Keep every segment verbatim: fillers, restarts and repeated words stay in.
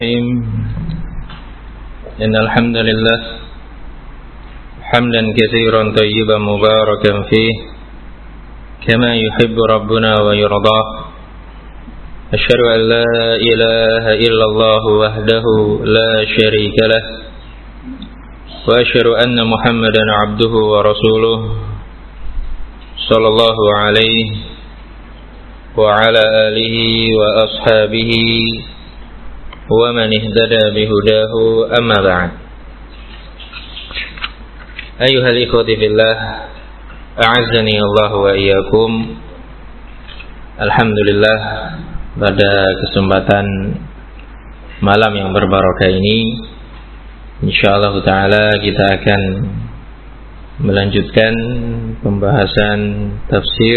إن الحمد لله حمدا كثيرا طيبا مباركا فيه كما يحب ربنا ويرضاه أشهد أن لا إله إلا الله وحده لا شريك له وأشهد أن محمدا عبده ورسوله صلى الله عليه وعلى آله وأصحابه ومن اهتدى بهداه أما بعد أيها الإخوة في الله أعزني الله وإياكم. Alhamdulillah, pada kesempatan malam yang berbarakah ini insyaallah ta'ala kita akan melanjutkan pembahasan tafsir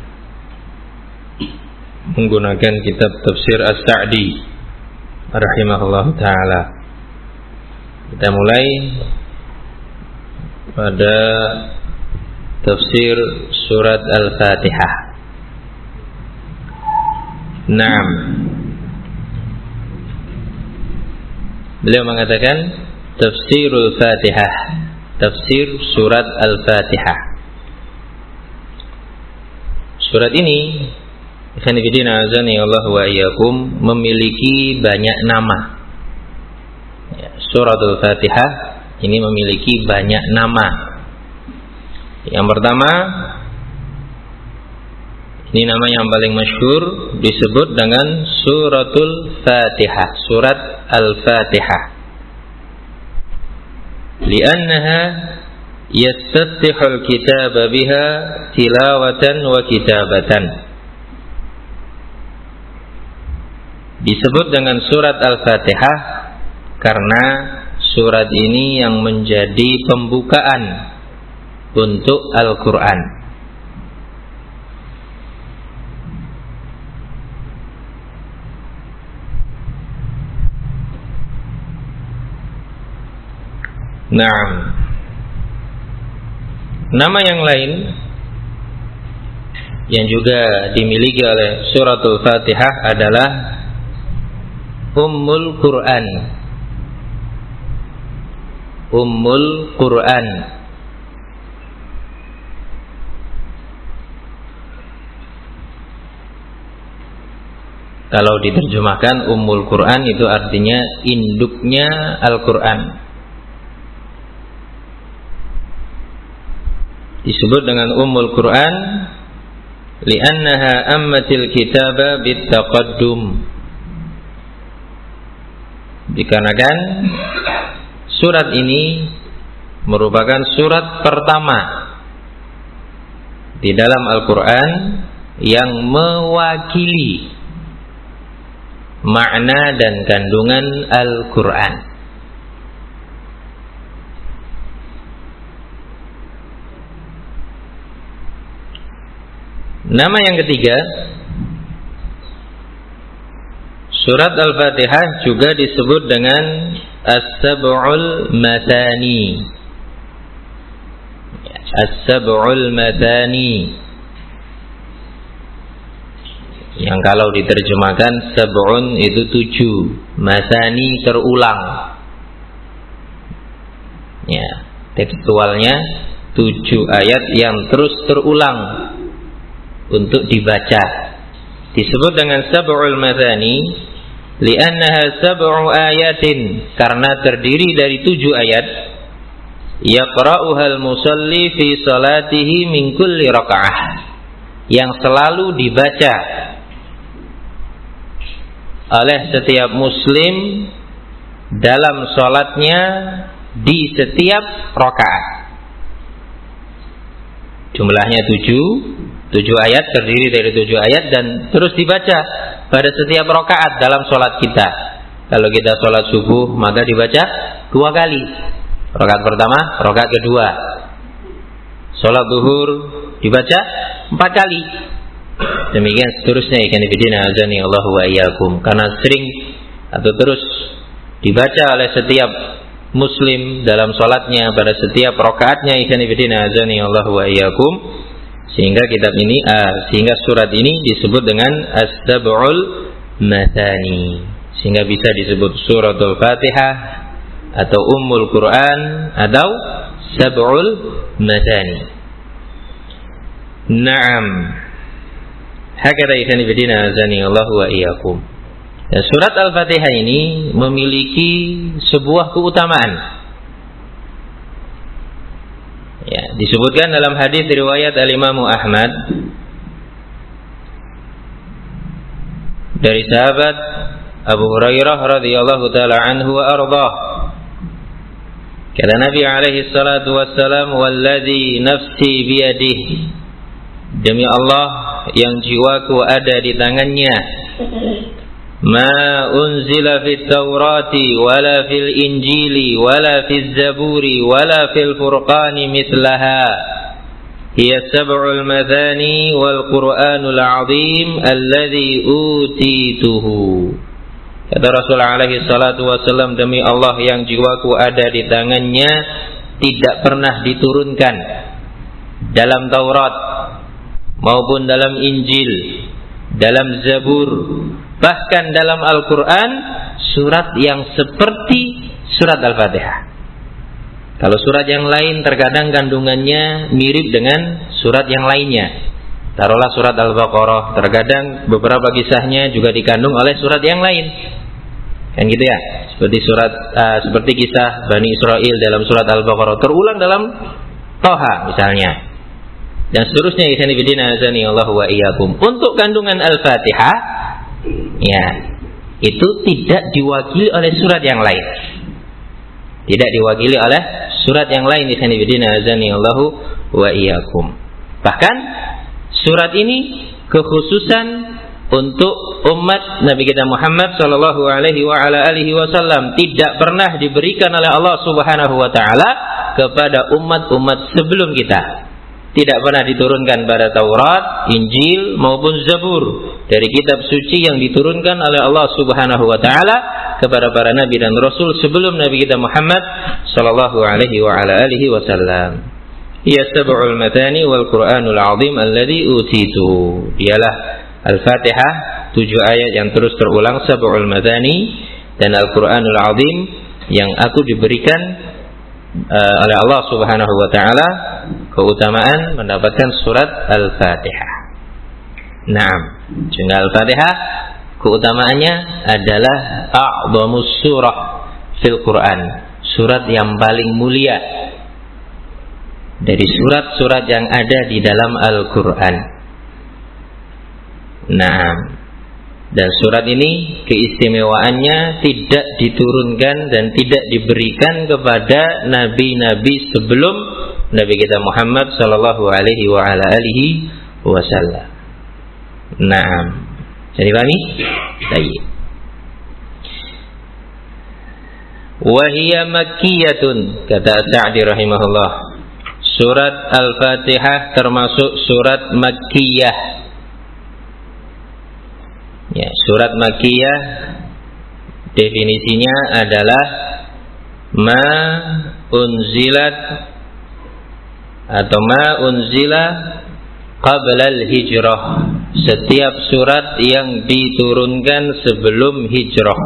menggunakan kitab tafsir As-Sa'di rahimahullah ta'ala. Kita mulai pada tafsir surat Al-Fatihah. Naam. Beliau mengatakan tafsirul Fatihah, tafsir surat Al-Fatihah. Surat ini Khanifidina azani Allah wa iyyakum memiliki banyak nama. Ya, Suratul Fatihah ini memiliki banyak nama. Yang pertama, ini nama yang paling masyhur disebut dengan Suratul Fatihah, Surat Al-Fatihah. Li'annaha yastaftihul kitaba biha tilawatan wa kitabatan. Disebut dengan surat Al-Fatihah karena surat ini yang menjadi pembukaan untuk Al-Quran. Naam. Nama yang lain yang juga dimiliki oleh suratul Fatihah adalah Ummul Quran. Ummul Quran. Kalau diterjemahkan Ummul Quran itu artinya induknya Al-Quran. Disebut dengan Ummul Quran li'annaha ammatil kitaba bittaqaddum. Dikarenakan surat ini merupakan surat pertama di dalam Al-Quran yang mewakili makna dan kandungan Al-Quran. Nama yang ketiga, surat Al-Fatihah juga disebut dengan As-Sab'ul Mathani. As-Sab'ul Mathani, yang kalau diterjemahkan sab'un itu tujuh, mathani terulang. Ya, tekstualnya tujuh ayat yang terus terulang untuk dibaca. Disebut dengan Sab'ul Mathani li'annaha sab'u ayatin, karena terdiri dari tujuh ayat yaqra'uhal musalli fi salatihi min kulli raka'ah, yang selalu dibaca oleh setiap muslim dalam salatnya di setiap rakaat. Jumlahnya tujuh, tujuh ayat, terdiri dari tujuh ayat dan terus dibaca pada setiap rakaat dalam sholat kita. Kalau kita sholat subuh maka dibaca dua kali. Rakaat pertama, rakaat kedua. Sholat zuhur dibaca empat kali. Demikian seterusnya. Ikan ibadina azani Allah wa iyyakum. Karena sering atau terus dibaca oleh setiap muslim dalam sholatnya pada setiap rakaatnya. Ikan ibadina azani Allah wa iyyakum. Sehingga kitab ini, uh, sehingga surat ini disebut dengan As-Sab'ul Mathani, sehingga bisa disebut suratul Fatihah atau Ummul Quran atau Sab'ul Madani. Naam. Hakata ikhwan fillah azani Allah wa iyyakum. Dan surat Al-Fatihah ini memiliki sebuah keutamaan. Ya, disebutkan dalam hadis riwayat Al-Imam Ahmad dari sahabat Abu Hurairah radhiyallahu taala anhu wa ardhah. Kata Nabi alaihi salatu wassalam, "Walladzi nafsi biyadihi." Demi Allah yang jiwaku ada di tangannya. Ma unzila fit Taurati wala fil Injili wala fil Zaburi wala fil Furqani mithlaha. Hiya sab'ul madani wal Qur'anul 'azim alladzi utituhu. Kata Rasulullah alaihi salatu wasallam, demi Allah yang jiwaku ada di tangannya, tidak pernah diturunkan dalam Taurat maupun dalam Injil, dalam Zabur, bahkan dalam Al-Quran surat yang seperti surat Al-Fatihah. Kalau surat yang lain terkadang kandungannya mirip dengan surat yang lainnya. Taruhlah surat Al-Baqarah, terkadang beberapa kisahnya juga dikandung oleh surat yang lain. Kan gitu ya? Seperti surat uh, seperti kisah Bani Israel dalam surat Al-Baqarah terulang dalam Toha misalnya. Dan seterusnya ikhwan fillah azani Allah wa iyyakum. Untuk kandungan Al-Fatihah ya, itu tidak diwakili oleh surat yang lain. Tidak diwakili oleh surat yang lain ikhwan fillah azani Allah wa iyyakum. Bahkan surat ini kekhususan untuk umat Nabi kita Muhammad sallallahu alaihi wa ala alihi wasallam, tidak pernah diberikan oleh Allah Subhanahu wa taala kepada umat-umat sebelum kita. Tidak pernah diturunkan pada Taurat, Injil maupun Zabur dari kitab suci yang diturunkan oleh Allah Subhanahu wa taala kepada para nabi dan rasul sebelum Nabi kita Muhammad sallallahu alaihi wa ala alihi wasallam. Ya sab'ul matani wal Qur'anul 'azim alladzi utitu. Dialah Al-Fatihah, tujuh ayat yang terus terulang, sab'ul matani, dan Al-Qur'anul 'azim yang aku diberikan uh, oleh Allah Subhanahu wa taala keutamaan mendapatkan surat Al-Fatihah. Naam. Sehingga Al-Fatihah keutamaannya adalah a'dhamus surah fil Quran, surat yang paling mulia dari surat-surat yang ada di dalam Al-Quran. Naam. Dan surat ini keistimewaannya tidak diturunkan dan tidak diberikan kepada nabi-nabi sebelum Nabi kita Muhammad sallallahu alaihi wa ala alihi wasallam. Naam. Jadi pahami? Baik. Wa hiya makkiyatun, kata Sa'di rahimahullah. Surat Al-Fatihah termasuk surat Makkiyah. Ya, surat Makkiyah definisinya adalah ma unzilat atau ma unzila qabla al-hijrah, setiap surat yang diturunkan sebelum hijrah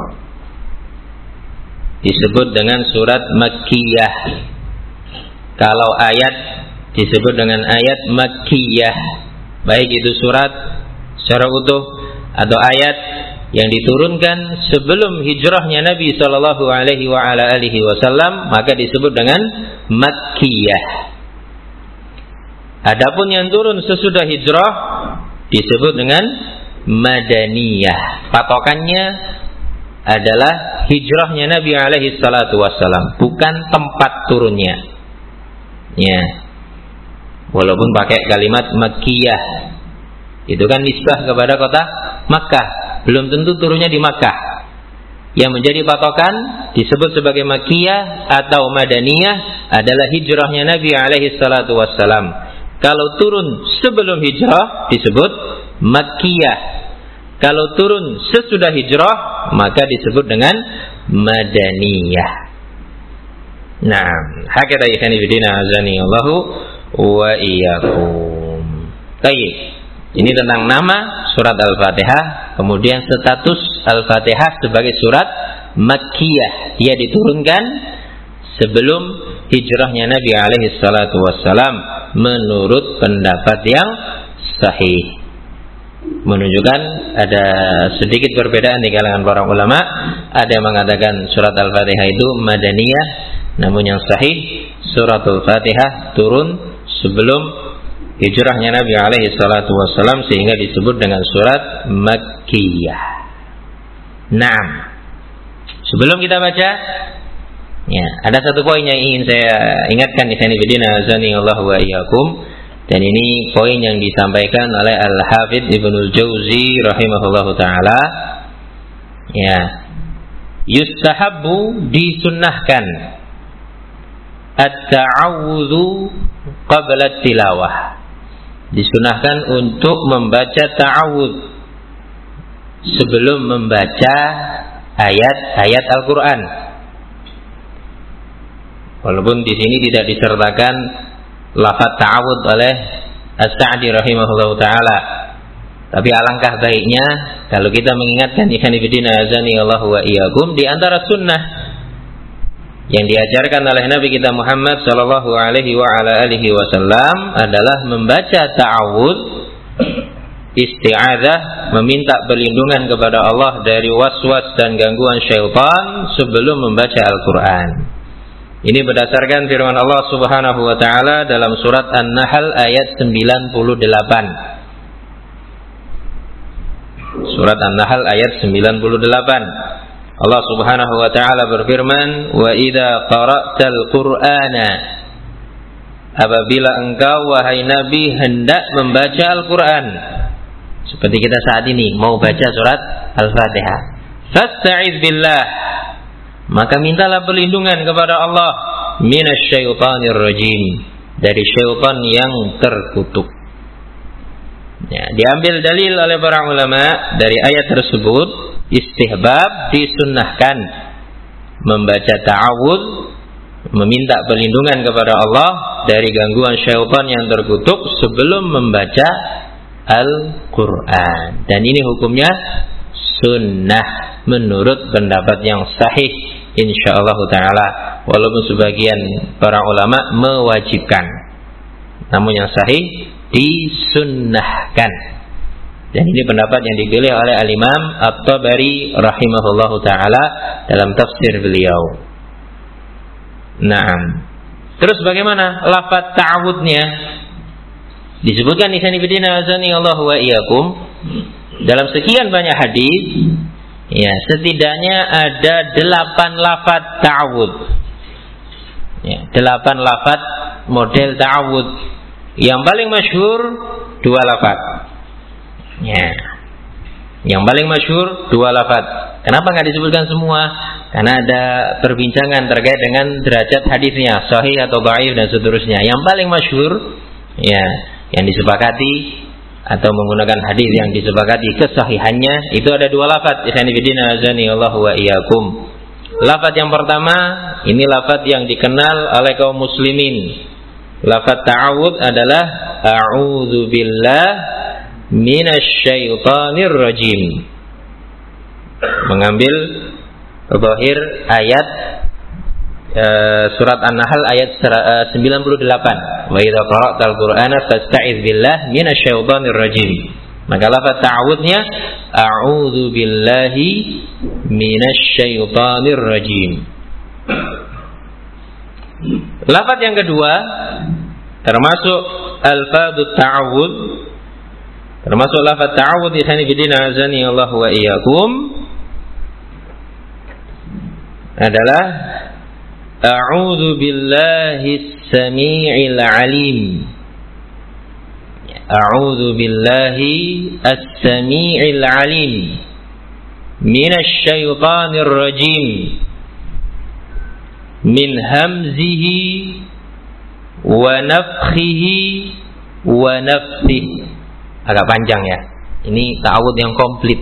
disebut dengan surat Makkiyah. Kalau ayat disebut dengan ayat Makkiyah, baik itu surat secara utuh atau ayat yang diturunkan sebelum hijrahnya Nabi sallallahu alaihi wa ala alihi wasallam, maka disebut dengan Makkiyah. Adapun yang turun sesudah hijrah disebut dengan Madaniyah. Patokannya adalah hijrahnya Nabi alaihi salatu wasallam, bukan tempat turunnya. Ya. Walaupun pakai kalimat Makkiyah, itu kan nisbah kepada kota Makkah, belum tentu turunnya di Makkah. Yang menjadi patokan disebut sebagai Makkiyah atau Madaniyah adalah hijrahnya Nabi alaihi salatu wassalam. Kalau turun sebelum hijrah disebut Makkiyah. Kalau turun sesudah hijrah maka disebut dengan Madaniyah. Nah, hakata ikhani bidina azani Allahu wa iyyakum. Baik. Ini tentang nama surat Al-Fatihah, kemudian status Al-Fatihah sebagai surat Makkiyah. Dia diturunkan sebelum hijrahnya Nabi alaihi salatu wassalam menurut pendapat yang sahih. Menunjukkan ada sedikit perbedaan di kalangan para ulama. Ada yang mengatakan surat Al-Fatihah itu Madaniyah, namun yang sahih surat Al-Fatihah turun sebelum hijrahnya Nabi alaihi salatu wassalam, sehingga disebut dengan surat Makkiyah. Naam. Sebelum kita baca, ya, ada satu poin yang ingin saya ingatkan di sini, bidina azani Allah wa iyyakum, dan ini poin yang disampaikan oleh Al-Hafidz Ibnul Jauzi rahimahullahu taala. Ya. Yustahabbu, disunnahkan at-ta'awudzu qabla tilawah. Disunahkan untuk membaca ta'awudz sebelum membaca ayat-ayat Al-Quran. Walaupun di sini tidak disertakan lafaz ta'awudz oleh As-Sa'di rahimahullahu taala, tapi alangkah baiknya kalau kita mengingatkan ikhwan fillah azani Allah wa iyyakum, di antara sunnah yang diajarkan oleh Nabi kita Muhammad sallallahu alaihi wa ala alihi wasallam adalah membaca ta'awudz, isti'adzah, meminta perlindungan kepada Allah dari waswas dan gangguan syaitan sebelum membaca Al-Quran. Ini berdasarkan firman Allah Subhanahu wa taala dalam surat An-Nahl ayat sembilan puluh delapan. Surat An-Nahl ayat sembilan puluh delapan. Allah Subhanahu wa taala berfirman, "Wa idza qara'tal Qur'ana", apabila engkau wahai Nabi hendak membaca Al-Qur'an, seperti kita saat ini mau baca surat Al-Fatihah, fasta'iz billah, maka mintalah perlindungan kepada Allah minasyaitonir rajim, dari syaitan yang terkutuk. Ya, diambil dalil oleh para ulama dari ayat tersebut, istihbab, disunnahkan membaca ta'awudz, meminta perlindungan kepada Allah dari gangguan syaitan yang terkutuk sebelum membaca Al-Quran. Dan ini hukumnya sunnah menurut pendapat yang sahih insyaallah ta'ala, walaupun sebagian para ulama mewajibkan, namun yang sahih disunnahkan. Dan ini pendapat yang dipilih oleh Al-Imam At-Tabari rahimahullahu ta'ala dalam tafsir beliau. Naam. Terus bagaimana lafaz ta'awudnya? Disebutkan di sini bidina azani Allah wa iyyakum, dalam sekian banyak hadis, ya, setidaknya ada delapan lafaz ta'awud. Ya, delapan lafaz model ta'awud. Yang paling masyhur dua lafaz. Ya, yang paling masyhur dua lafaz. Kenapa nggak disebutkan semua? Karena ada perbincangan terkait dengan derajat hadisnya, sahih atau dhaif dan seterusnya. Yang paling masyhur, ya, yang disepakati atau menggunakan hadis yang disepakati kesahihannya, itu ada dua lafaz. Ikhwani fillah azani Allah wa iyyakum. Lafaz yang pertama, ini lafaz yang dikenal oleh kaum muslimin. Lafaz ta'awudz adalah a'udzu billah minasyaitonir rajim. Mengambil zahir ayat uh, surat An-Nahl ayat uh, sembilan puluh delapan. Wa idza qara'tal Qur'ana fasta'iz billah minasyaitonir rajim. Maka lafaz ta'awudznya a'udzu billahi minasyaitonir rajim. Lafaz yang kedua termasuk alfadut ta'awudz, termasuk lafaz ta'awudz di sini bidina azani Allah wa iyyakum, adalah a'udzu billahi as-sami'il 'alim. A'udzu billahi as-sami'il 'alim minasy syaithanir rajim min hamzihi wa nafthihi wa nafthihi. Agak panjang ya. Ini ta'awudz yang komplit.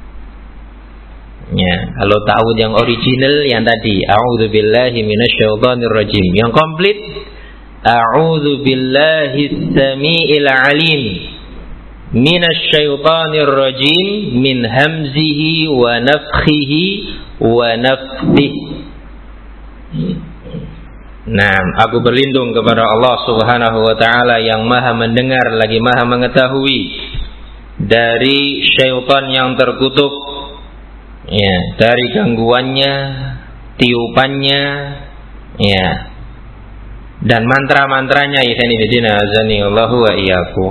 Ya, kalau ta'awudz yang original yang tadi a'udzu billahi minasyaitonir rajim, yang komplit a'udzu billahi as-sami'il 'alim minasyaitonir rajim min hamzihi wa nafthihi wa nafthihi. Nah, aku berlindung kepada Allah Subhanahu wa taala yang Maha mendengar lagi Maha mengetahui dari syaitan yang terkutuk, ya, dari gangguannya, tiupannya, ya, dan mantra-mantranya. Ikhwani fillah azani Allahu wa iyyakum.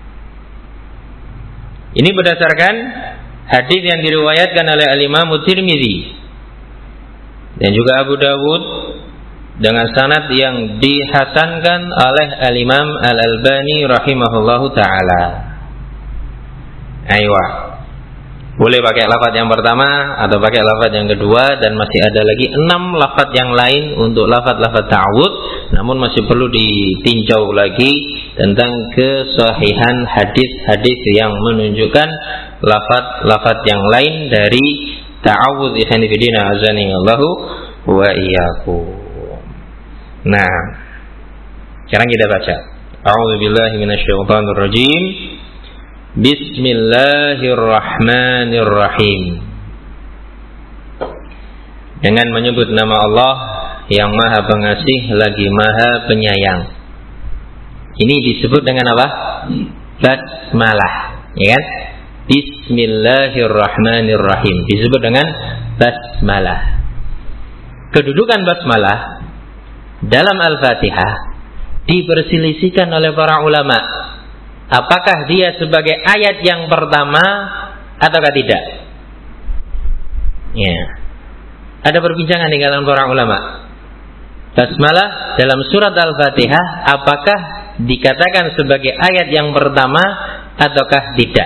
Ini berdasarkan hadis yang diriwayatkan oleh Al-Imam Tirmidzi dan juga Abu Dawud dengan sanad yang dihasankan oleh Al-Imam Al-Albani rahimahullahu taala. Aywa. Boleh pakai lafaz yang pertama atau pakai lafaz yang kedua, dan masih ada lagi enam lafaz yang lain untuk lafaz-lafaz ta'awud, namun masih perlu ditinjau lagi tentang kesahihan hadis-hadis yang menunjukkan lafaz-lafaz yang lain dari ta'awud. Ikhwani fillah azani Allahu wa iyyakum. Nah, sekarang kita baca. A'udzubillahi minasyaitonir rajim. Bismillahirrahmanirrahim. Dengan menyebut nama Allah yang Maha Pengasih lagi Maha Penyayang. Ini disebut dengan apa? Basmalah, ya kan? Bismillahirrahmanirrahim disebut dengan basmalah. Kedudukan basmalah dalam Al-Fatihah diperselisihkan oleh para ulama. Apakah dia sebagai ayat yang pertama ataukah tidak? Ya. Ada perbincangan di kalangan para ulama. Basmalah dalam surat Al-Fatihah apakah dikatakan sebagai ayat yang pertama ataukah tidak?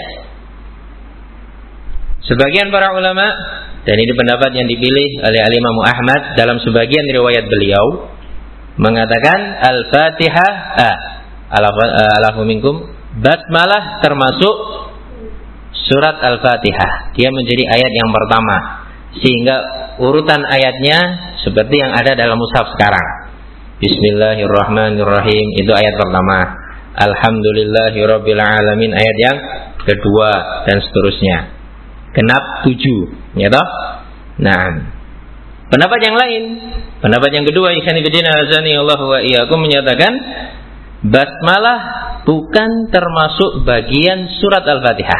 Sebagian para ulama, dan ini pendapat yang dipilih oleh Al-Imam Ahmad dalam sebagian riwayat beliau, mengatakan Al-Fatihah ah, alafu minkum, basmalah termasuk surat Al-Fatihah. Dia menjadi ayat yang pertama, sehingga urutan ayatnya seperti yang ada dalam mushaf sekarang. Bismillahirrahmanirrahim itu ayat pertama. Alhamdulillahirabbil alamin ayat yang kedua, dan seterusnya. Genap tujuh, ya toh? Nah, pendapat yang lain, pendapat yang kedua, ikhwan fillah azani Allah wa iyyakum, menyatakan basmalah bukan termasuk bagian surat Al-Fatihah.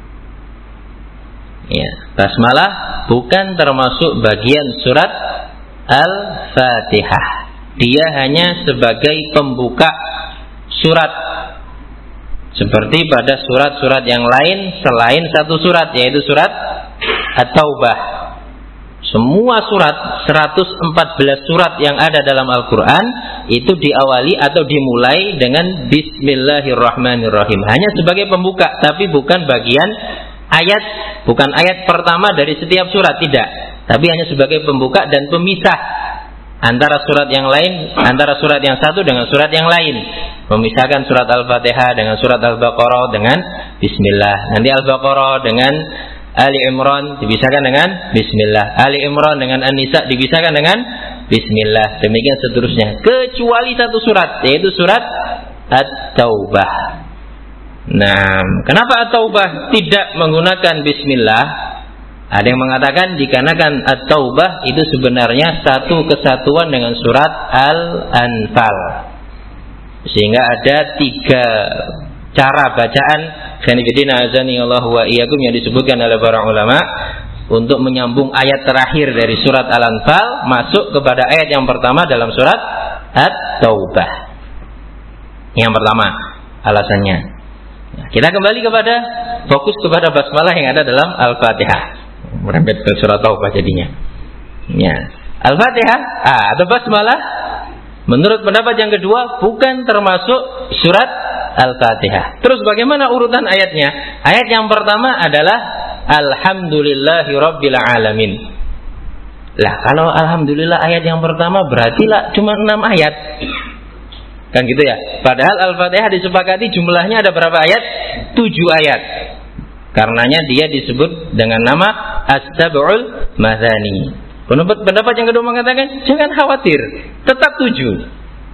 Ya, basmalah bukan termasuk bagian surat Al-Fatihah. Dia hanya sebagai pembuka surat, seperti pada surat-surat yang lain selain satu surat, yaitu surat At-Taubah. Semua surat, seratus empat belas surat yang ada dalam Al-Quran itu diawali atau dimulai dengan Bismillahirrahmanirrahim, hanya sebagai pembuka, tapi bukan bagian ayat, bukan ayat pertama dari setiap surat, tidak, tapi hanya sebagai pembuka dan pemisah antara surat yang lain, antara surat yang satu dengan surat yang lain, memisahkan surat Al-Fatihah dengan surat Al-Baqarah dengan Bismillah, nanti Al-Baqarah dengan Ali Imran dipisahkan dengan Bismillah, Ali Imran dengan An-Nisa dipisahkan dengan Bismillah, demikian seterusnya, kecuali satu surat, yaitu surat At-Taubah. Nah, kenapa At-Taubah tidak menggunakan Bismillah? Ada yang mengatakan dikarenakan At-Taubah itu sebenarnya satu kesatuan dengan surat Al-Anfal, sehingga ada tiga cara bacaan Khanifidina azani Allah wa iyyakum yang disebutkan oleh para ulama untuk menyambung ayat terakhir dari surat Al-Anfal masuk kepada ayat yang pertama dalam surat At-Taubah. Yang pertama alasannya. Kita kembali kepada fokus kepada basmalah yang ada dalam Al-Fatihah. Merembet ke surat Taubah jadinya. Ya. Al-Fatihah ah, atau basmalah menurut pendapat yang kedua bukan termasuk surat Al-Fatihah. Terus bagaimana urutan ayatnya? Ayat yang pertama adalah Alhamdulillahi Rabbil Alamin. Lah kalau Alhamdulillah ayat yang pertama berarti lah cuma enam ayat, kan gitu ya? Padahal Al-Fatihah disepakati jumlahnya ada berapa ayat? Tujuh ayat. Karenanya dia disebut dengan nama As-Sab'ul Mathani. Pendapat, pendapat yang kedua mengatakan jangan khawatir, tetap tujuh.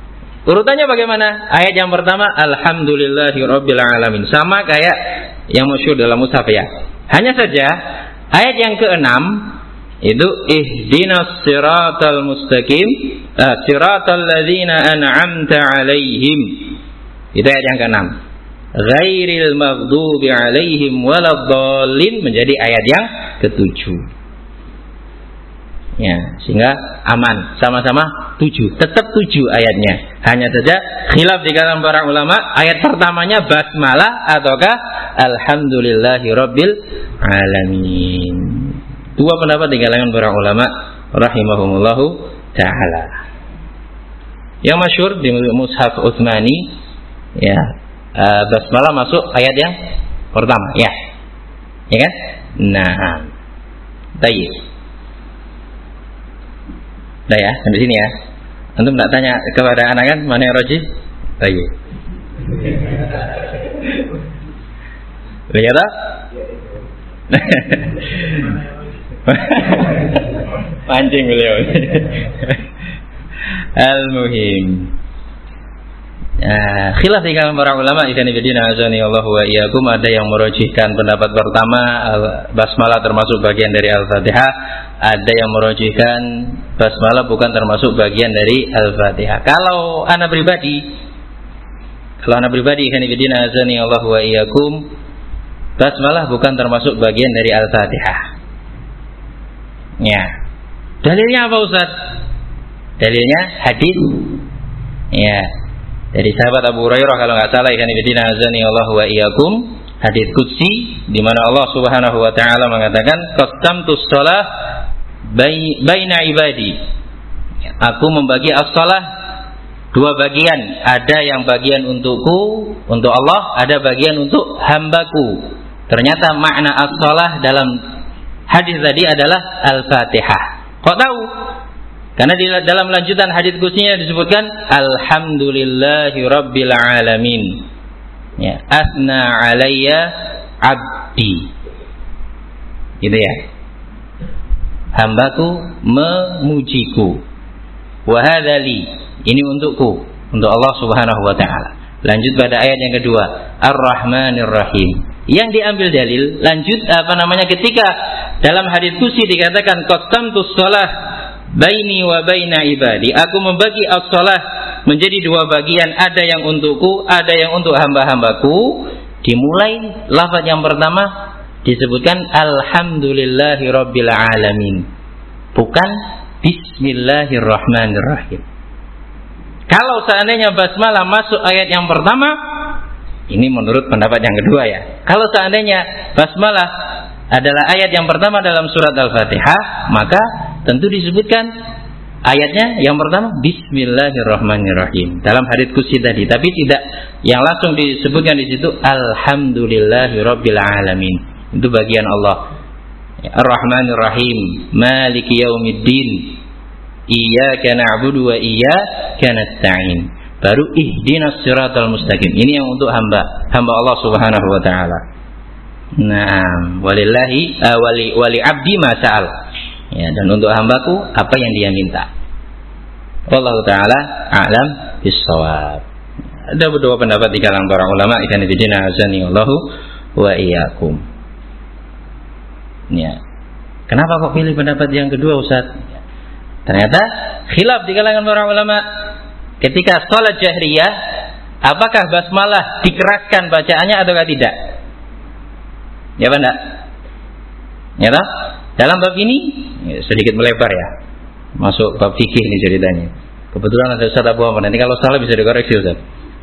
Urutannya bagaimana? Ayat yang pertama alhamdulillahirabbil alamin, sama kayak yang masyhur dalam mushaf ya. Hanya saja ayat yang keenam itu ihdinas siratal mustaqim, uh, siratal ladzina an'amta alaihim. Itu ayat yang keenam. Ghairil maghdubi alaihim waladdallin menjadi ayat yang ketujuh. Ya, sehingga aman, sama-sama tujuh, tetap tujuh ayatnya. Hanya saja khilaf di kalangan para ulama, ayat pertamanya basmalah ataukah alhamdulillahirabbil alamin. Dua pendapat di kalangan para ulama rahimahumullahu taala. Yang masyhur di mushaf Utsmani ya, uh, basmalah masuk ayat yang pertama ya. Ya kan? Nah, baik. Nah ya, sampai sini ya. Antum tak tanya kepada anak kan mana yang rajih? Baik. Lihat tak? Pancing beliau. Al-muhim. Nah, khilaf di kalangan para ulama ikan ibadina azani Allah wa iyyakum, ada yang merojihkan pendapat pertama basmalah termasuk bagian dari Al-Fatihah, ada yang merojihkan basmalah bukan termasuk bagian dari Al-Fatihah. Kalau ana pribadi, kalau ana pribadi ikan ibadina azani Allah wa iyyakum, basmalah bukan termasuk bagian dari Al-Fatihah. Ya. Dalilnya apa Ustaz? Dalilnya hadis. Ya. Dari sahabat Abu Hurairah kalau nggak salah ikan ibadina azani Allah wa iyyakum, hadis qudsi di mana Allah Subhanahu wa taala mengatakan qasamtus shalah baina ibadi. Aku membagi as-shalah dua bagian, ada yang bagian untukku, untuk Allah, ada bagian untuk hambaku. Ternyata makna as-shalah dalam hadis tadi adalah Al-Fatihah. Kok tahu? Karena di dalam lanjutan hadits qudsinya disebutkan alhamdulillahi rabbil alamin. Ya, asna alayya abdi. Gitu ya. Hambaku memujiku. Wa hadzali, ini untukku, untuk Allah Subhanahu wa taala. Lanjut pada ayat yang kedua, Ar-Rahmanir Rahim. Yang diambil dalil lanjut apa namanya ketika dalam hadits qudsi dikatakan qasamtus shalah baini wa baina ibadi, aku membagi as-shalah menjadi dua bagian, ada yang untukku, ada yang untuk hamba-hambaku. Dimulai lafaz yang pertama disebutkan alhamdulillahi rabbil alamin, bukan bismillahirrahmanirrahim. Kalau seandainya basmalah masuk ayat yang pertama, ini menurut pendapat yang kedua ya. Kalau seandainya basmalah adalah ayat yang pertama dalam surat Al-Fatihah, maka tentu disebutkan ayatnya yang pertama bismillahirrahmanirrahim dalam hadits qudsi tadi, tapi tidak yang langsung disebutkan di situ alhamdulillahirabbil alamin. Itu bagian Allah. Ar-Rahmanir Rahim, Maliki yaumiddin, Iyyaka na'budu wa iyyaka nasta'in. Baru ihdinas siratal mustaqim. Ini yang untuk hamba, hamba Allah Subhanahu wa taala. Naam, walillahi uh, wali wali abdi ma sa'al. Ya, dan untuk hambaku apa yang dia minta. Wallahu taala a'lam bis-shawab. Ada beberapa pendapat di kalangan para ulama ikan ibadina azani Allahu wa iyyakum. Ya. Kenapa kok pilih pendapat yang kedua Ustaz? Ternyata khilaf di kalangan para ulama ketika salat jahriyah, apakah basmalah dikeraskan bacaannya atau tidak? Ya apa enggak? Ya toh? Dalam bab ini ya, sedikit melebar ya. Masuk bab fikih ini ceritanya. Kebetulan ada Ustaz Abu Ahmad. Nanti kalau salah bisa dikoreksi Ustaz.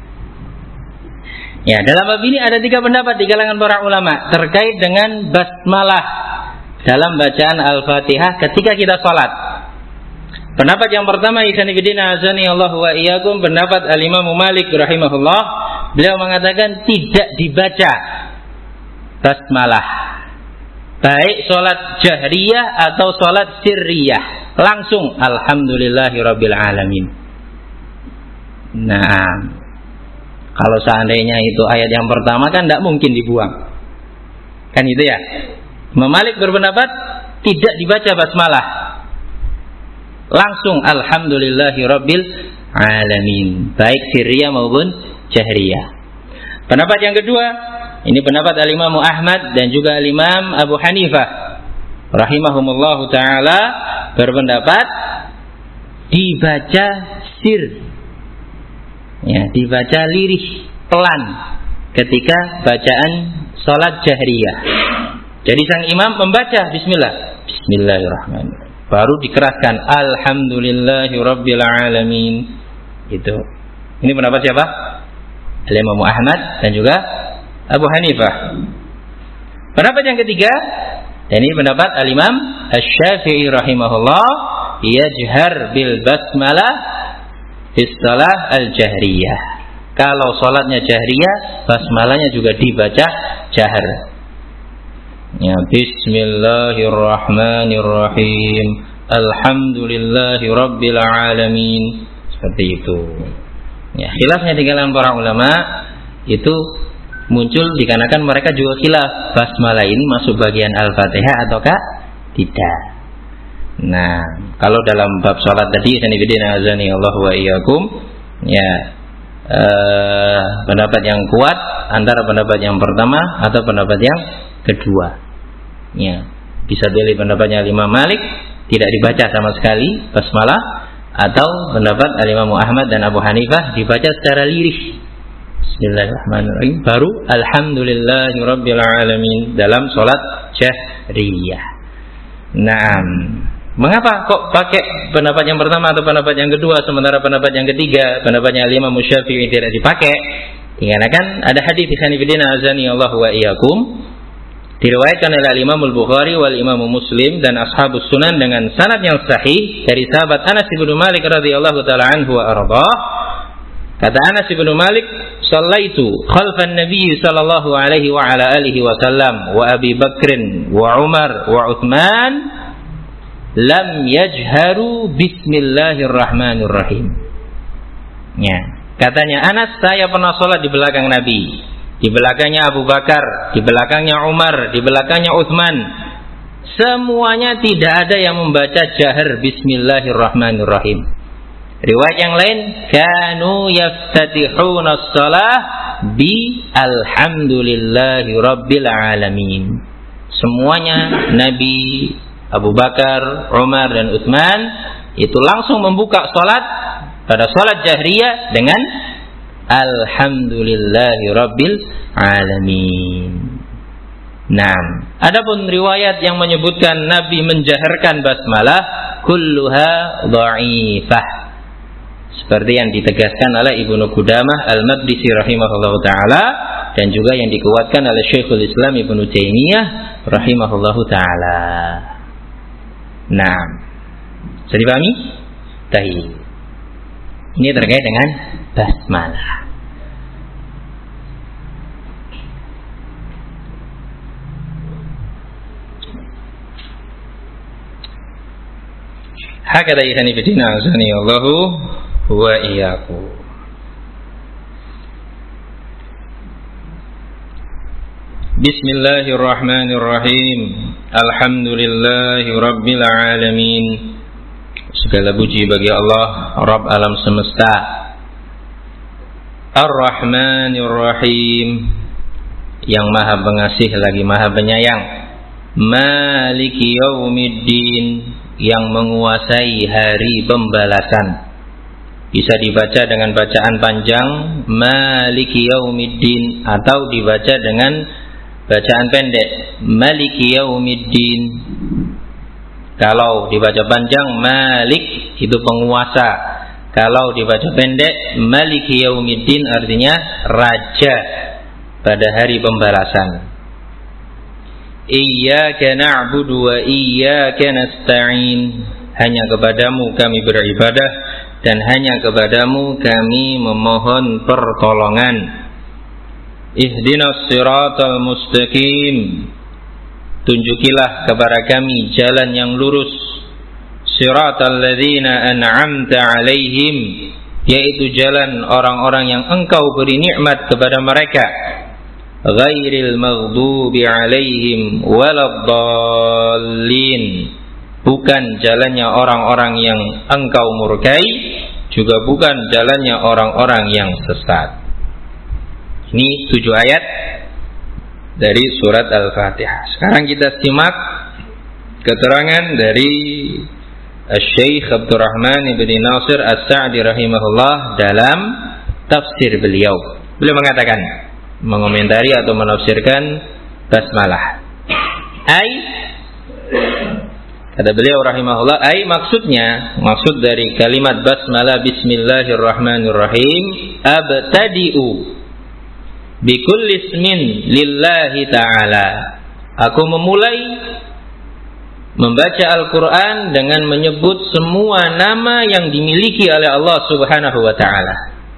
Ya, dalam bab ini ada tiga pendapat di kalangan para ulama terkait dengan basmalah dalam bacaan Al-Fatihah ketika kita salat. Pendapat yang pertama ikhwan fillah azani Allah wa iyyakum, pendapat Al-Imam Malik rahimahullah, beliau mengatakan tidak dibaca basmalah, baik sholat jahriyah atau sholat sirriyah, langsung alhamdulillahirabbil alamin. Nah, kalau seandainya itu ayat yang pertama kan tidak mungkin dibuang, kan itu ya. Imam Malik berpendapat tidak dibaca basmalah, langsung alhamdulillahirabbil alamin, baik sirriyah maupun jahriyah. Pendapat yang kedua, ini pendapat al-Imam Ahmad dan juga al-Imam Abu Hanifah rahimahumullahu taala, berpendapat dibaca sir, ya, dibaca lirih, pelan ketika bacaan salat jahriyah. Jadi sang imam membaca bismillah, bismillahirrahmanirrahim, baru dikeraskan alhamdulillahi rabbil alamin. Itu. Ini pendapat siapa? Al-Imam Ahmad dan juga Abu Hanifah. Pendapat yang ketiga, ini pendapat al-Imam Asy-Syafi'i rahimahullah, yajhar bil basmalah fi shalah al-jahriyah. Kalau salatnya jahriyah, basmalahnya juga dibaca jahar. Ya, bismillahirrahmanirrahim, alhamdulillahi rabbil alamin, seperti itu. Ya, khilafnya di kalangan para ulama itu muncul dikarenakan mereka juga khilaf, basmalah ini masuk bagian al-Fatihah ataukah tidak. Nah, kalau dalam bab salat tadi, sanibidina azani Allah wa iyyakum, ya, eh, pendapat yang kuat antara pendapat yang pertama atau pendapat yang kedua. Ya, bisa pilih pendapatnya Imam Malik, tidak dibaca sama sekali basmalah, atau pendapat Imam Ahmad dan Abu Hanifah dibaca secara lirih. Bismillahirrahmanirrahim, baru alhamdulillahirabbil alamin dalam salat jahriyah. Naam. Mengapa kok pakai pendapat yang pertama atau pendapat yang kedua sementara pendapat yang ketiga, pendapatnya Imam Syafi'i tidak dipakai? Dikarenakan ada hadis sanibidina azani Allah wa iyyakum, diriwayatkan oleh Imam Al-Bukhari wal Imam Muslim dan ashabus sunan dengan sanad yang sahih dari sahabat Anas bin Malik radhiyallahu taala anhu wa ardhah. Kata Anas bin Malik, "Shallaitu khalfan Nabi sallallahu alaihi wa ala alihi wasallam wa Abi Bakr wa Umar wa Utsman lam yajharu bismillahirrahmanirrahim." Ya, katanya Anas, saya pernah salat di belakang Nabi. Di belakangnya Abu Bakar, di belakangnya Umar, di belakangnya Utsman. Semuanya tidak ada yang membaca jahar bismillahirrahmanirrahim. Riwayat yang lain, kanu yaftatihuna shalah bi alhamdulillahi rabbil alamin. Semuanya Nabi, Abu Bakar, Umar dan Utsman itu langsung membuka salat pada salat jahriyah dengan alhamdulillahi rabbil alamin. Nah, adapun riwayat yang menyebutkan Nabi menjaharkan basmalah, kulluha dha'ifah, seperti yang ditegaskan oleh Ibnu Qudamah Al-Maqdisi rahimahullahu taala dan juga yang dikuatkan oleh Syekhul Islam Ibnu Taimiyah rahimahullahu taala. Nah, bisa dipahami? Baik. Ini terkait dengan basmalah. Hakada ihani fitina azani Allahu wa iyyakum. Bismillahirrahmanirrahim. Alhamdulillahi rabbil alamin. Segala puji bagi Allah, Rabb alam semesta. Ar-Rahmanir-Rahim, yang maha pengasih lagi maha penyayang. Maliki yaumiddin, yang menguasai hari pembalasan. Bisa dibaca dengan bacaan panjang Maliki yaumiddin, atau dibaca dengan bacaan pendek Maliki yaumiddin. Kalau dibaca panjang Malik itu penguasa, kalau dibaca pendek Maliki yaumiddin artinya raja pada hari pembalasan. Iyyaka na'budu wa iyyaka nasta'in, hanya kepadamu kami beribadah dan hanya kepadamu kami memohon pertolongan. Ihdinas siratal mustaqim, tunjukilah kepada kami jalan yang lurus. Siratal ladzina an'amta alaihim, yaitu jalan orang-orang yang engkau beri nikmat kepada mereka. Ghairil maghdubi alaihim waladdallin, bukan jalannya orang-orang yang engkau murkai juga bukan jalannya orang-orang yang sesat. Ini tujuh ayat dari surat Al-Fatihah. Sekarang kita simak keterangan dari Syekh Abdurrahman ibn Nasir As-Sa'di rahimahullah dalam tafsir beliau. Beliau mengatakan, mengomentari atau menafsirkan basmalah. Ai, kata beliau rahimahullah, ai maksudnya, maksud dari kalimat basmalah bismillahirrahmanirrahim, abtadi'u bikulli ismin lillahi ta'ala. Aku memulai membaca Al-Quran dengan menyebut semua nama yang dimiliki oleh Allah subhanahu wa ta'ala.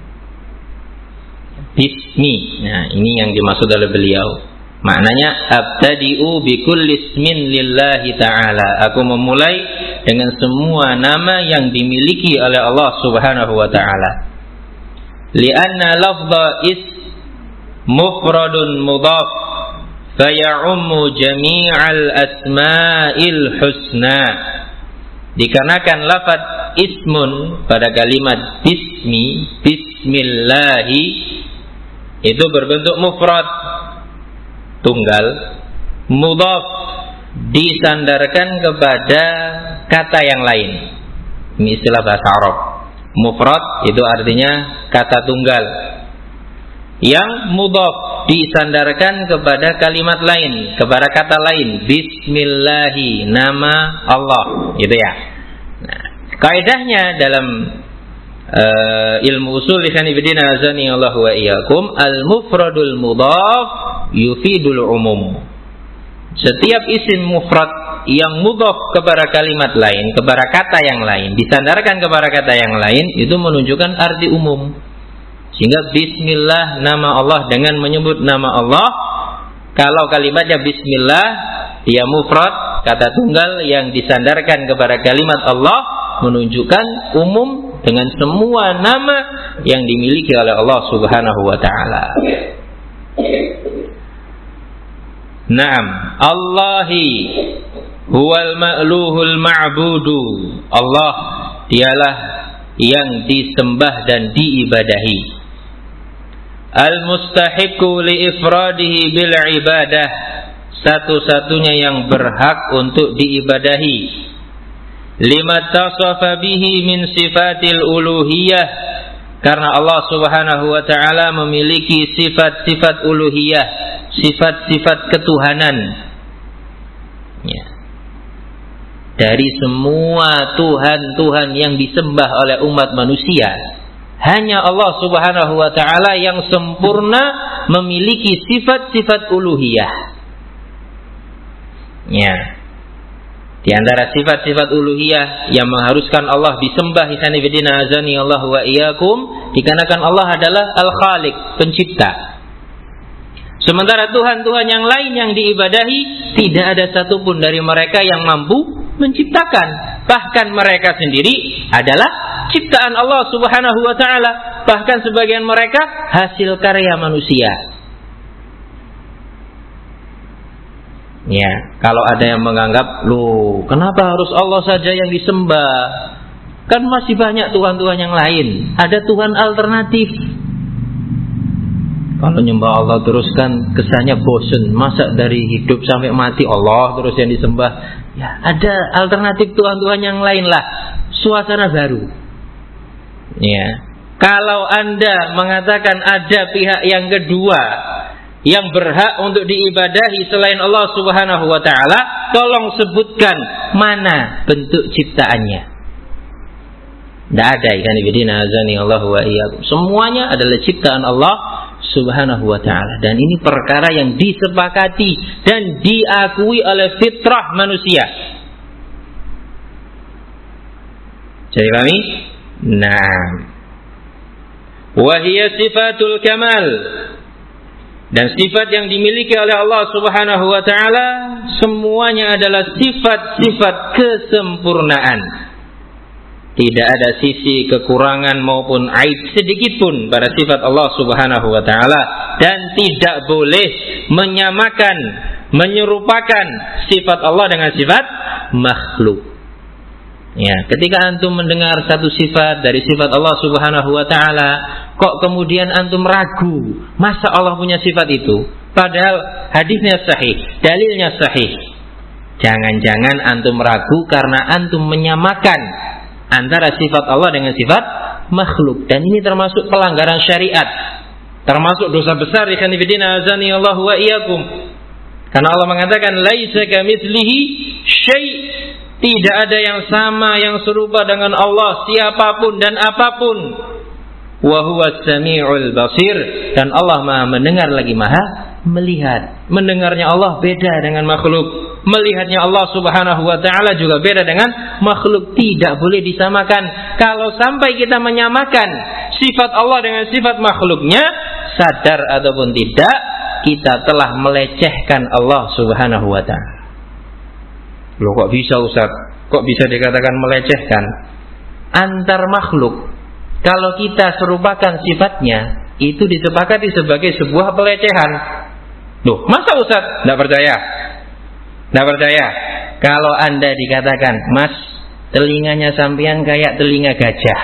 Bismi, nah ini yang dimaksud oleh beliau. Maknanya abtadi'u bikulli ismin lillahi ta'ala. Aku memulai dengan semua nama yang dimiliki oleh Allah subhanahu wa ta'ala. Lianna lafza is mufradun mudhaf faya'ummu jami'al asma'il husna. Dikarenakan lafaz ismun pada kalimat bismi, bismillahi, itu berbentuk mufrad, tunggal, mudhaf, disandarkan kepada kata yang lain. Ini istilah bahasa Arab. Mufrad itu artinya kata tunggal, yang mudhaf disandarkan kepada kalimat lain, kepada kata lain. Bismillahi, nama Allah, gitu ya. Nah, kaidahnya dalam uh, ilmu usul ikhwan fillah azani Allah wa iyyakum, al-mufradul mudhaf yufidul umum. Setiap isim mufrad yang mudhaf kepada kalimat lain, kepada kata yang lain, disandarkan kepada kata yang lain, itu menunjukkan arti umum. Sehingga bismillah, nama Allah, dengan menyebut nama Allah, kalau kalimatnya bismillah, dia mufrad, kata tunggal yang disandarkan kepada kalimat Allah, menunjukkan umum dengan semua nama yang dimiliki oleh Allah subhanahu wa ta'ala. Naam, Allahi huwal ma'luhul ma'budu. Allah dialah yang disembah dan diibadahi. Al-mustahiqu li'ifradihi bil ibadah, satu-satunya yang berhak untuk diibadahi. Lima tasafa bihi min sifatil uluhiyah, karena Allah subhanahu wa ta'ala memiliki sifat-sifat uluhiyah, sifat-sifat ketuhanan ya. Dari semua Tuhan-Tuhan yang disembah oleh umat manusia, hanya Allah subhanahu wa ta'ala yang sempurna memiliki sifat-sifat uluhiyah ya. Di antara sifat-sifat uluhiyah yang mengharuskan Allah disembah, ikhwan fillah azani Allah wa iyyakum, dikarenakan Allah adalah Al-Khaliq, pencipta. Sementara Tuhan-Tuhan yang lain yang diibadahi, tidak ada satupun dari mereka yang mampu menciptakan. Bahkan mereka sendiri adalah ciptaan Allah subhanahu wa ta'ala. Bahkan sebagian mereka hasil karya manusia. Ya, kalau ada yang menganggap, loh, kenapa harus Allah saja yang disembah? Kan masih banyak Tuhan-Tuhan yang lain. Ada Tuhan alternatif. Kalau nyembah Allah terus kan kesannya bosen. Masa dari hidup sampai mati Allah terus yang disembah? Ya, ada alternatif Tuhan-Tuhan yang lain lah. Suasana baru. Ya. Kalau Anda mengatakan ada pihak yang kedua yang berhak untuk diibadahi selain Allah subhanahu wa ta'ala, tolong sebutkan mana bentuk ciptaannya. Tidak ada, ikan ibadina azani Allah wa iyyakum. Semuanya adalah ciptaan Allah subhanahu wa ta'ala. Dan ini perkara yang disepakati dan diakui oleh fitrah manusia. Jadi kami, nah, wahiyya sifatul kamal, dan sifat yang dimiliki oleh Allah subhanahu wa ta'ala semuanya adalah sifat-sifat kesempurnaan. Tidak ada sisi kekurangan maupun aib sedikit pun pada sifat Allah subhanahu wa ta'ala. Dan tidak boleh menyamakan, menyerupakan sifat Allah dengan sifat makhluk. Ya, ketika antum mendengar satu sifat dari sifat Allah Subhanahu wa taala, kok kemudian antum ragu, masa Allah punya sifat itu? Padahal hadisnya sahih, dalilnya sahih. Jangan-jangan antum ragu karena antum menyamakan antara sifat Allah dengan sifat makhluk, dan ini termasuk pelanggaran syariat, termasuk dosa besar. Ikhwan fillah azani Allah wa iyyakum. Karena Allah mengatakan laisa kamitslihi syai'. Tidak ada yang sama, yang serupa dengan Allah, siapapun dan apapun. Wa huwas samiul basir, dan Allah Maha mendengar lagi Maha melihat. Mendengarnya Allah beda dengan makhluk. Melihatnya Allah Subhanahu wa taala juga beda dengan makhluk. Tidak boleh disamakan. Kalau sampai kita menyamakan sifat Allah dengan sifat makhluknya, sadar ataupun tidak, kita telah melecehkan Allah Subhanahu wa taala. Loh, kok bisa Ustaz? Kok bisa dikatakan melecehkan? Antar makhluk, kalau kita serupakan sifatnya, itu disepakati sebagai sebuah pelecehan. Loh, masa Ustaz? Tidak percaya? Tidak percaya? Kalau Anda dikatakan, Mas, telinganya sampean kayak telinga gajah,